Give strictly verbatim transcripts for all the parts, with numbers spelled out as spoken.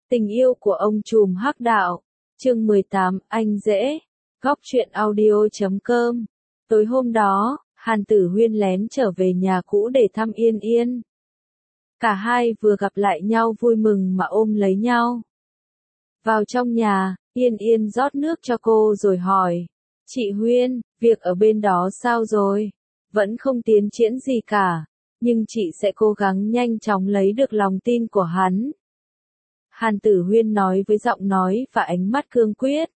Tình yêu của ông trùm hắc đạo. Chương mười tám, anh dễ. Góc truyện audio chấm com. Tối hôm đó, Hàn Tử Huyên lén trở về nhà cũ để thăm Yên Yên. Cả hai vừa gặp lại nhau vui mừng mà ôm lấy nhau. Vào trong nhà, Yên Yên rót nước cho cô rồi hỏi. Chị Huyên, việc ở bên đó sao rồi? Vẫn không tiến triển gì cả, nhưng chị sẽ cố gắng nhanh chóng lấy được lòng tin của hắn. Hàn Tử Huyên nói với giọng nói và ánh mắt cương quyết.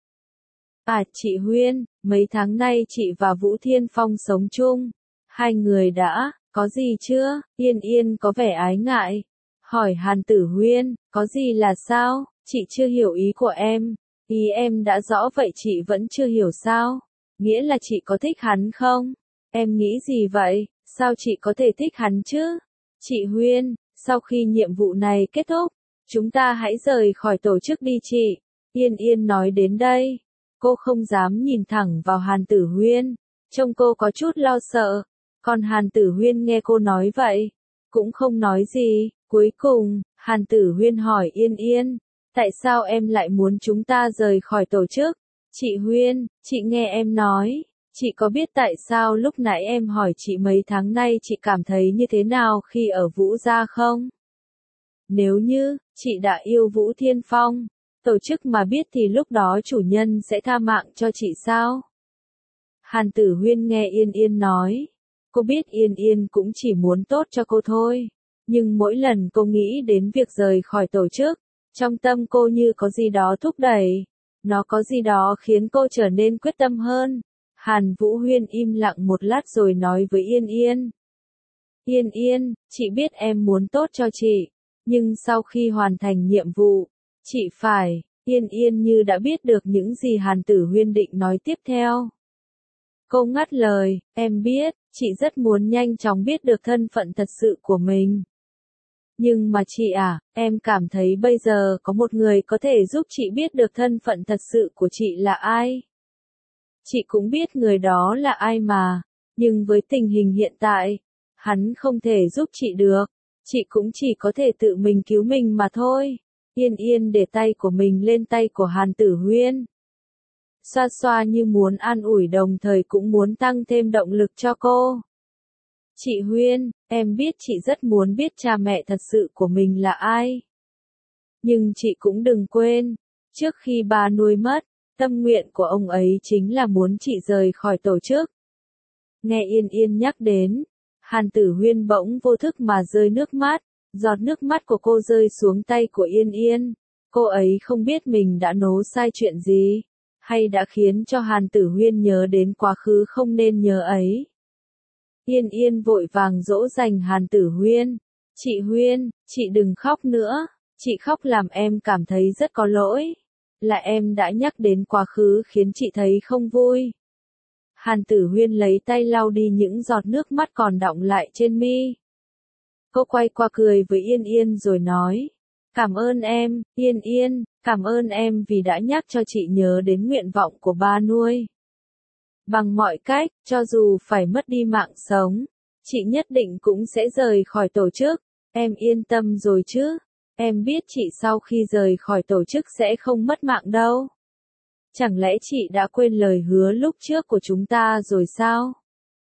À chị Huyên, mấy tháng nay chị và Vũ Thiên Phong sống chung. Hai người đã, có gì chưa? Yên Yên có vẻ ái ngại. Hỏi Hàn Tử Huyên, có gì là sao? Chị chưa hiểu ý của em. Ý em đã rõ vậy chị vẫn chưa hiểu sao? Nghĩa là chị có thích hắn không? Em nghĩ gì vậy? Sao chị có thể thích hắn chứ? Chị Huyên, sau khi nhiệm vụ này kết thúc, chúng ta hãy rời khỏi tổ chức đi chị. Yên Yên nói đến đây. Cô không dám nhìn thẳng vào Hàn Tử Huyên. Trông cô có chút lo sợ. Còn Hàn Tử Huyên nghe cô nói vậy, cũng không nói gì. Cuối cùng, Hàn Tử Huyên hỏi Yên Yên. Tại sao em lại muốn chúng ta rời khỏi tổ chức? Chị Huyên, chị nghe em nói. Chị có biết tại sao lúc nãy em hỏi chị mấy tháng nay chị cảm thấy như thế nào khi ở Vũ gia không? Nếu như, chị đã yêu Vũ Thiên Phong, tổ chức mà biết thì lúc đó chủ nhân sẽ tha mạng cho chị sao? Hàn Tử Huyên nghe Yên Yên nói. Cô biết Yên Yên cũng chỉ muốn tốt cho cô thôi. Nhưng mỗi lần cô nghĩ đến việc rời khỏi tổ chức, trong tâm cô như có gì đó thúc đẩy. Nó có gì đó khiến cô trở nên quyết tâm hơn. Hàn Vũ Huyên im lặng một lát rồi nói với Yên Yên. Yên Yên, chị biết em muốn tốt cho chị. Nhưng sau khi hoàn thành nhiệm vụ, chị phải. Yên Yên như đã biết được những gì Hàn Tử Huyên định nói tiếp theo. Cô ngắt lời, em biết, chị rất muốn nhanh chóng biết được thân phận thật sự của mình. Nhưng mà chị à, em cảm thấy bây giờ có một người có thể giúp chị biết được thân phận thật sự của chị là ai. Chị cũng biết người đó là ai mà, nhưng với tình hình hiện tại, hắn không thể giúp chị được. Chị cũng chỉ có thể tự mình cứu mình mà thôi. Yên Yên để tay của mình lên tay của Hàn Tử Huyên. Xoa xoa như muốn an ủi đồng thời cũng muốn tăng thêm động lực cho cô. Chị Huyên, em biết chị rất muốn biết cha mẹ thật sự của mình là ai. Nhưng chị cũng đừng quên, trước khi ba nuôi mất, tâm nguyện của ông ấy chính là muốn chị rời khỏi tổ chức. Nghe Yên Yên nhắc đến, Hàn Tử Huyên bỗng vô thức mà rơi nước mắt, giọt nước mắt của cô rơi xuống tay của Yên Yên. Cô ấy không biết mình đã nố sai chuyện gì, hay đã khiến cho Hàn Tử Huyên nhớ đến quá khứ không nên nhớ ấy. Yên Yên vội vàng dỗ dành Hàn Tử Huyên. Chị Huyên, chị đừng khóc nữa, chị khóc làm em cảm thấy rất có lỗi. Là em đã nhắc đến quá khứ khiến chị thấy không vui. Hàn Tử Huyên lấy tay lau đi những giọt nước mắt còn đọng lại trên mi. Cô quay qua cười với Yên Yên rồi nói. Cảm ơn em, Yên Yên, cảm ơn em vì đã nhắc cho chị nhớ đến nguyện vọng của ba nuôi. Bằng mọi cách, cho dù phải mất đi mạng sống, chị nhất định cũng sẽ rời khỏi tổ chức. Em yên tâm rồi chứ? Em biết chị sau khi rời khỏi tổ chức sẽ không mất mạng đâu. Chẳng lẽ chị đã quên lời hứa lúc trước của chúng ta rồi sao?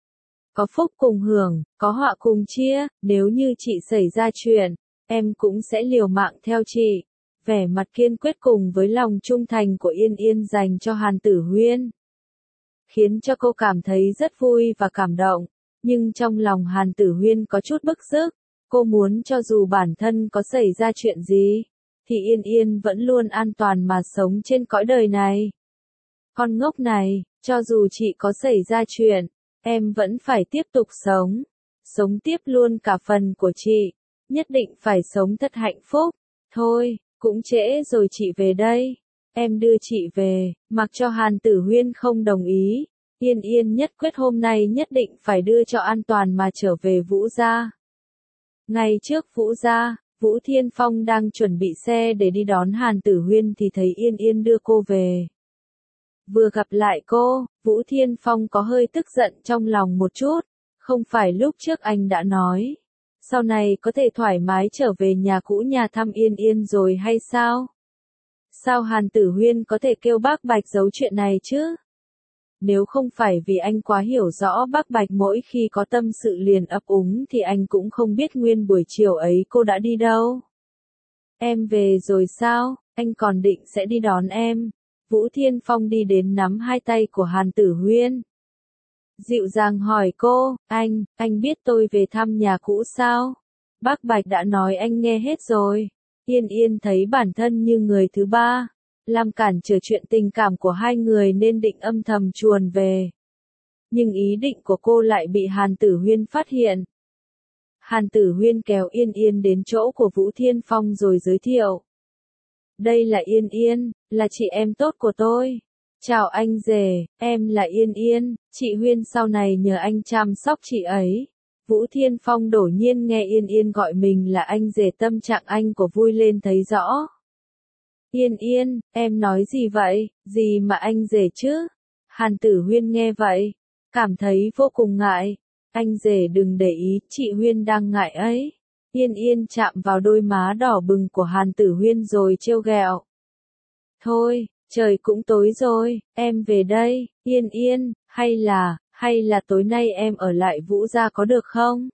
Có phúc cùng hưởng, có họa cùng chia, nếu như chị xảy ra chuyện, em cũng sẽ liều mạng theo chị. Vẻ mặt kiên quyết cùng với lòng trung thành của Yên Yên dành cho Hàn Tử Huyên, khiến cho cô cảm thấy rất vui và cảm động. Nhưng trong lòng Hàn Tử Huyên có chút bức xúc. Cô muốn cho dù bản thân có xảy ra chuyện gì, thì Yên Yên vẫn luôn an toàn mà sống trên cõi đời này. Con ngốc này, cho dù chị có xảy ra chuyện, em vẫn phải tiếp tục sống. Sống tiếp luôn cả phần của chị. Nhất định phải sống thật hạnh phúc. Thôi, cũng trễ rồi chị về đây. Em đưa chị về, mặc cho Hàn Tử Huyên không đồng ý. Yên Yên nhất quyết hôm nay nhất định phải đưa cho an toàn mà trở về Vũ gia. Ngay trước Vũ gia, Vũ Thiên Phong đang chuẩn bị xe để đi đón Hàn Tử Huyên thì thấy Yên Yên đưa cô về. Vừa gặp lại cô, Vũ Thiên Phong có hơi tức giận trong lòng một chút. Không phải lúc trước anh đã nói, sau này có thể thoải mái trở về nhà cũ nhà thăm Yên Yên rồi hay sao? Sao Hàn Tử Huyên có thể kêu bác Bạch giấu chuyện này chứ? Nếu không phải vì anh quá hiểu rõ bác Bạch mỗi khi có tâm sự liền ấp úng thì anh cũng không biết nguyên buổi chiều ấy cô đã đi đâu. Em về rồi sao? Anh còn định sẽ đi đón em. Vũ Thiên Phong đi đến nắm hai tay của Hàn Tử Huyên. Dịu dàng hỏi cô, anh, anh biết tôi về thăm nhà cũ sao? Bác Bạch đã nói anh nghe hết rồi. Yên Yên thấy bản thân như người thứ ba, làm cản trở chuyện tình cảm của hai người nên định âm thầm chuồn về. Nhưng ý định của cô lại bị Hàn Tử Huyên phát hiện. Hàn Tử Huyên kéo Yên Yên đến chỗ của Vũ Thiên Phong rồi giới thiệu. Đây là Yên Yên, là chị em tốt của tôi. Chào anh rể, em là Yên Yên, chị Huyên sau này nhờ anh chăm sóc chị ấy. Vũ Thiên Phong đột nhiên nghe Yên Yên gọi mình là anh rể, tâm trạng anh của vui lên thấy rõ. Yên Yên, em nói gì vậy, gì mà anh rể chứ? Hàn Tử Huyên nghe vậy, cảm thấy vô cùng ngại. Anh rể đừng để ý, chị Huyên đang ngại ấy. Yên Yên chạm vào đôi má đỏ bừng của Hàn Tử Huyên rồi trêu ghẹo. Thôi, trời cũng tối rồi, em về đây, Yên Yên, hay là, hay là tối nay em ở lại Vũ gia có được không?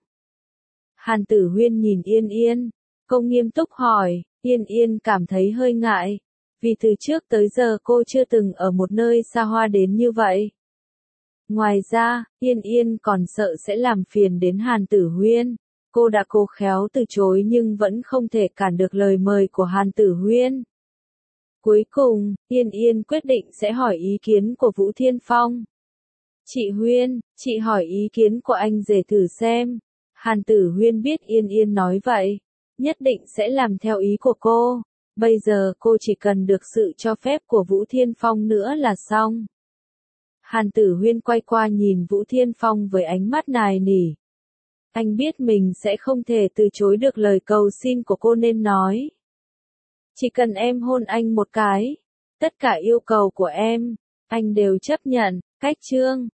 Hàn Tử Huyên nhìn Yên Yên, cô nghiêm túc hỏi. Yên Yên cảm thấy hơi ngại, vì từ trước tới giờ cô chưa từng ở một nơi xa hoa đến như vậy. Ngoài ra, Yên Yên còn sợ sẽ làm phiền đến Hàn Tử Huyên. Cô đã cố khéo từ chối nhưng vẫn không thể cản được lời mời của Hàn Tử Huyên. Cuối cùng, Yên Yên quyết định sẽ hỏi ý kiến của Vũ Thiên Phong. Chị Huyên, chị hỏi ý kiến của anh rể thử xem. Hàn Tử Huyên biết Yên Yên nói vậy, nhất định sẽ làm theo ý của cô. Bây giờ cô chỉ cần được sự cho phép của Vũ Thiên Phong nữa là xong. Hàn Tử Huyên quay qua nhìn Vũ Thiên Phong với ánh mắt nài nỉ. Anh biết mình sẽ không thể từ chối được lời cầu xin của cô nên nói. Chỉ cần em hôn anh một cái, tất cả yêu cầu của em, anh đều chấp nhận. Cách chương